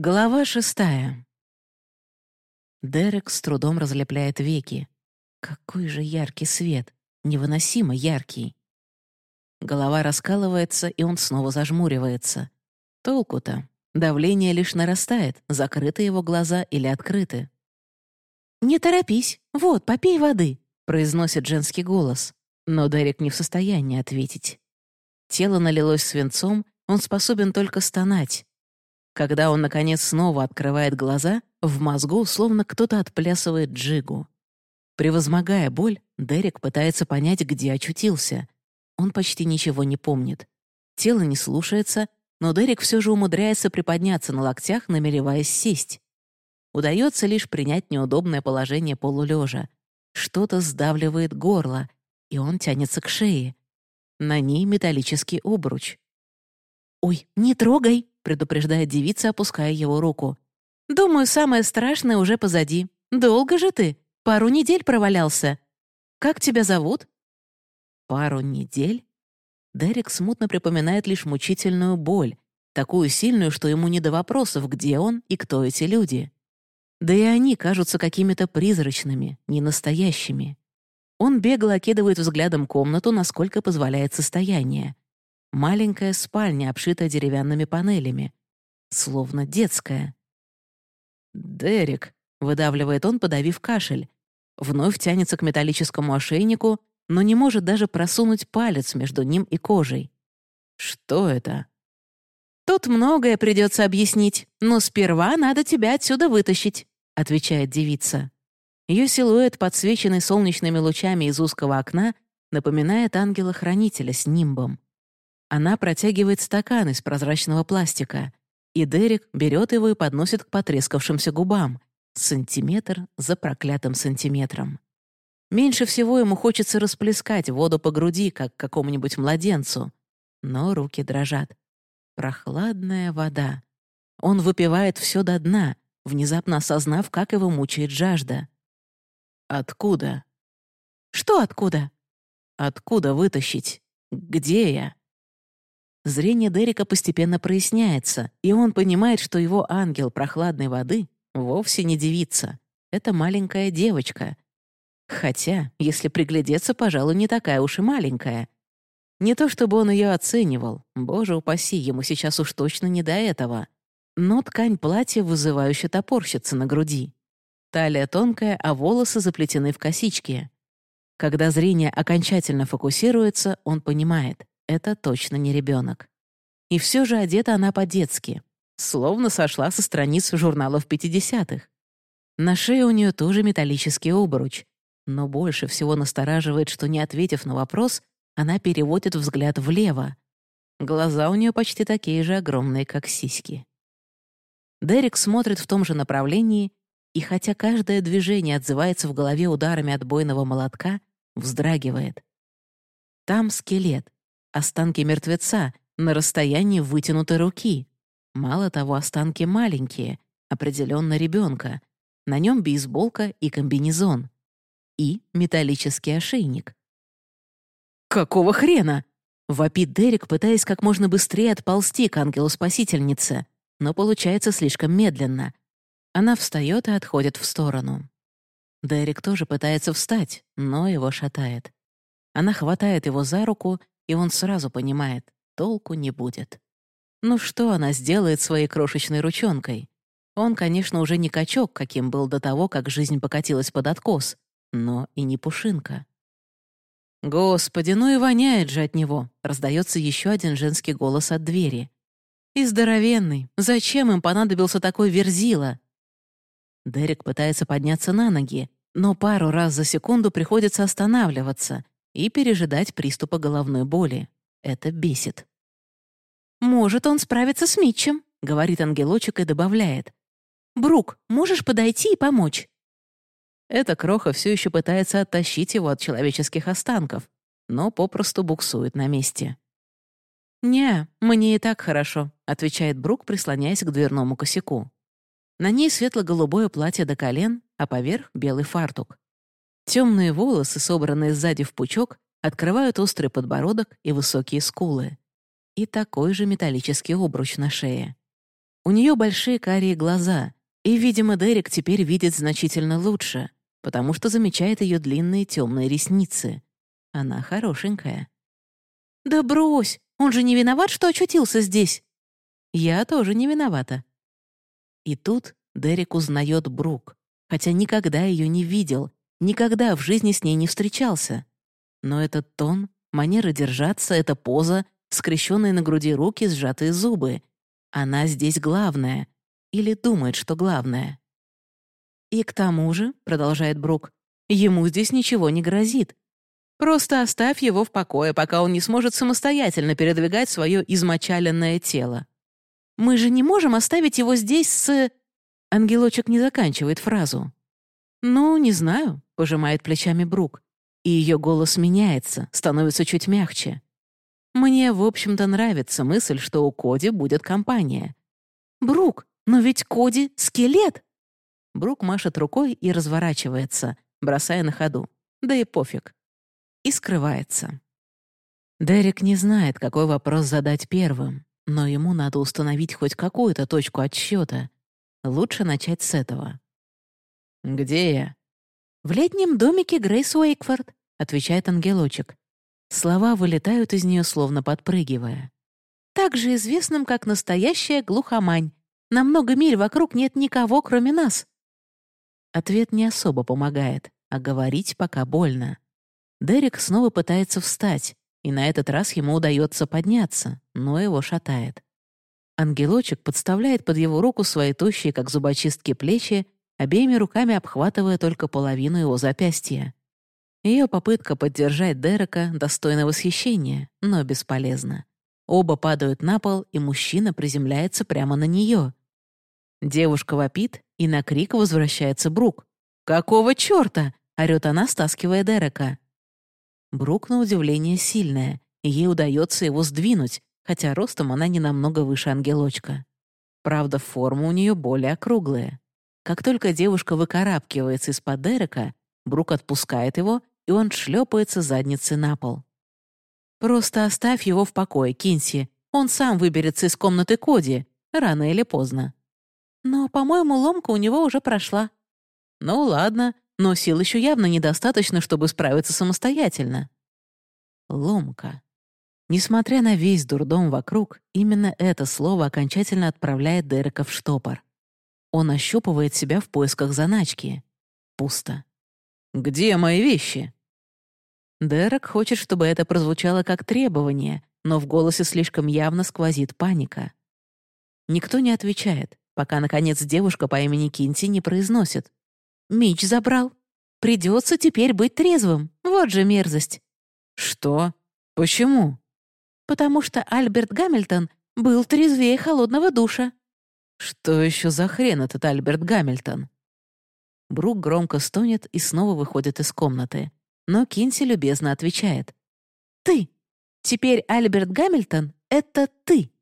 Глава 6. Дерек с трудом разлепляет веки. Какой же яркий свет! Невыносимо яркий. Голова раскалывается, и он снова зажмуривается. Толку-то? Давление лишь нарастает, закрыты его глаза или открыты. «Не торопись, вот, попей воды», — произносит женский голос. Но Дерек не в состоянии ответить. Тело налилось свинцом, он способен только стонать. Когда он, наконец, снова открывает глаза, в мозгу словно кто-то отплясывает джигу. Превозмогая боль, Дерек пытается понять, где очутился. Он почти ничего не помнит. Тело не слушается, но Дерек все же умудряется приподняться на локтях, намереваясь сесть. Удается лишь принять неудобное положение полулежа. Что-то сдавливает горло, и он тянется к шее. На ней металлический обруч. «Ой, не трогай!» — предупреждает девица, опуская его руку. «Думаю, самое страшное уже позади. Долго же ты? Пару недель провалялся. Как тебя зовут?» «Пару недель?» Дерек смутно припоминает лишь мучительную боль, такую сильную, что ему не до вопросов, где он и кто эти люди. Да и они кажутся какими-то призрачными, ненастоящими. Он бегло окидывает взглядом комнату, насколько позволяет состояние. Маленькая спальня, обшитая деревянными панелями. Словно детская. «Дерек», — выдавливает он, подавив кашель. Вновь тянется к металлическому ошейнику, но не может даже просунуть палец между ним и кожей. «Что это?» «Тут многое придется объяснить, но сперва надо тебя отсюда вытащить», — отвечает девица. Ее силуэт, подсвеченный солнечными лучами из узкого окна, напоминает ангела-хранителя с нимбом. Она протягивает стакан из прозрачного пластика, и Дерек берет его и подносит к потрескавшимся губам, сантиметр за проклятым сантиметром. Меньше всего ему хочется расплескать воду по груди, как какому-нибудь младенцу, но руки дрожат. Прохладная вода. Он выпивает все до дна, внезапно осознав, как его мучает жажда. «Откуда?» «Что откуда?» «Откуда вытащить? Где я?» Зрение Дерека постепенно проясняется, и он понимает, что его ангел прохладной воды вовсе не девица. Это маленькая девочка. Хотя, если приглядеться, пожалуй, не такая уж и маленькая. Не то чтобы он ее оценивал, боже упаси, ему сейчас уж точно не до этого. Но ткань платья вызывающе топорщится на груди. Талия тонкая, а волосы заплетены в косички. Когда зрение окончательно фокусируется, он понимает — это точно не ребенок. И все же одета она по-детски, словно сошла со страниц журналов 50-х. На шее у нее тоже металлический обруч, но больше всего настораживает, что, не ответив на вопрос, она переводит взгляд влево. Глаза у нее почти такие же огромные, как сиськи. Дерек смотрит в том же направлении, и хотя каждое движение отзывается в голове ударами отбойного молотка, вздрагивает. Там скелет, останки мертвеца на расстоянии вытянутой руки. Мало того, останки маленькие, определенно ребенка. На нем бейсболка и комбинезон. И металлический ошейник. «Какого хрена?» — вопит Дерек, пытаясь как можно быстрее отползти к ангелу-спасительнице, но получается слишком медленно. Она встает и отходит в сторону. Дерек тоже пытается встать, но его шатает. Она хватает его за руку, и он сразу понимает — толку не будет. Ну что она сделает своей крошечной ручонкой? Он, конечно, уже не качок, каким был до того, как жизнь покатилась под откос, но и не пушинка. «Господи, ну и воняет же от него!» — раздается еще один женский голос от двери. «И здоровенный! Зачем им понадобился такой верзила?» Дерек пытается подняться на ноги, но пару раз за секунду приходится останавливаться и пережидать приступа головной боли. Это бесит. «Может, он справится с Митчем», — говорит ангелочек и добавляет. «Брук, можешь подойти и помочь?» Эта кроха все еще пытается оттащить его от человеческих останков, но попросту буксует на месте. «Не, мне и так хорошо», — отвечает Брук, прислоняясь к дверному косяку. На ней светло-голубое платье до колен, а поверх — белый фартук. Темные волосы, собранные сзади в пучок, открывают острый подбородок и высокие скулы. И такой же металлический обруч на шее. У нее большие карие глаза, и, видимо, Дерек теперь видит значительно лучше, потому что замечает ее длинные темные ресницы. Она хорошенькая. «Да брось! Он же не виноват, что очутился здесь!» «Я тоже не виновата». И тут Дерек узнает Брук, хотя никогда ее не видел, никогда в жизни с ней не встречался. Но этот тон, манера держаться, эта поза, скрещенные на груди руки, сжатые зубы. Она здесь главная. Или думает, что главная. «И к тому же», — продолжает Брук, — «ему здесь ничего не грозит. Просто оставь его в покое, пока он не сможет самостоятельно передвигать свое измочаленное тело. Мы же не можем оставить его здесь с...» Ангелочек не заканчивает фразу. «Ну, не знаю», — пожимает плечами Брук. И ее голос меняется, становится чуть мягче. «Мне, в общем-то, нравится мысль, что у Коди будет компания». «Брук, но ведь Коди — скелет!» Брук машет рукой и разворачивается, бросая на ходу. Да и пофиг. И скрывается. Дерек не знает, какой вопрос задать первым, но ему надо установить хоть какую-то точку отсчета. Лучше начать с этого. «Где я?» «В летнем домике Грейс Уэйкфорд», — отвечает ангелочек. Слова вылетают из нее, словно подпрыгивая. «Также известным, как настоящая глухомань. На много миль вокруг нет никого, кроме нас». Ответ не особо помогает, а говорить пока больно. Дерек снова пытается встать, и на этот раз ему удается подняться, но его шатает. Ангелочек подставляет под его руку свои тощие, как зубочистки, плечи, обеими руками обхватывая только половину его запястья. Ее попытка поддержать Дерека достойна восхищения, но бесполезна. Оба падают на пол, и мужчина приземляется прямо на нее. Девушка вопит, и на крик возвращается Брук. «Какого чёрта?» — орёт она, стаскивая Дерека. Брук, на удивление, сильная, и ей удается его сдвинуть, хотя ростом она не намного выше ангелочка. Правда, форма у нее более округлая. Как только девушка выкарабкивается из-под Дерека, Брук отпускает его, и он шлепается задницей на пол. «Просто оставь его в покое, Кинси. Он сам выберется из комнаты Коди, рано или поздно». «Но, по-моему, ломка у него уже прошла». «Ну ладно, но сил еще явно недостаточно, чтобы справиться самостоятельно». Ломка. Несмотря на весь дурдом вокруг, именно это слово окончательно отправляет Дерека в штопор. Он ощупывает себя в поисках заначки. Пусто. «Где мои вещи?» Дерек хочет, чтобы это прозвучало как требование, но в голосе слишком явно сквозит паника. Никто не отвечает, пока, наконец, девушка по имени Кинси не произносит. «Мич забрал. Придется теперь быть трезвым. Вот же мерзость». «Что? Почему?» «Потому что Альберт Гамильтон был трезвее холодного душа». «Что еще за хрен этот Альберт Гамильтон?» Брук громко стонет и снова выходит из комнаты. Но Кинси любезно отвечает. «Ты! Теперь Альберт Гамильтон — это ты!»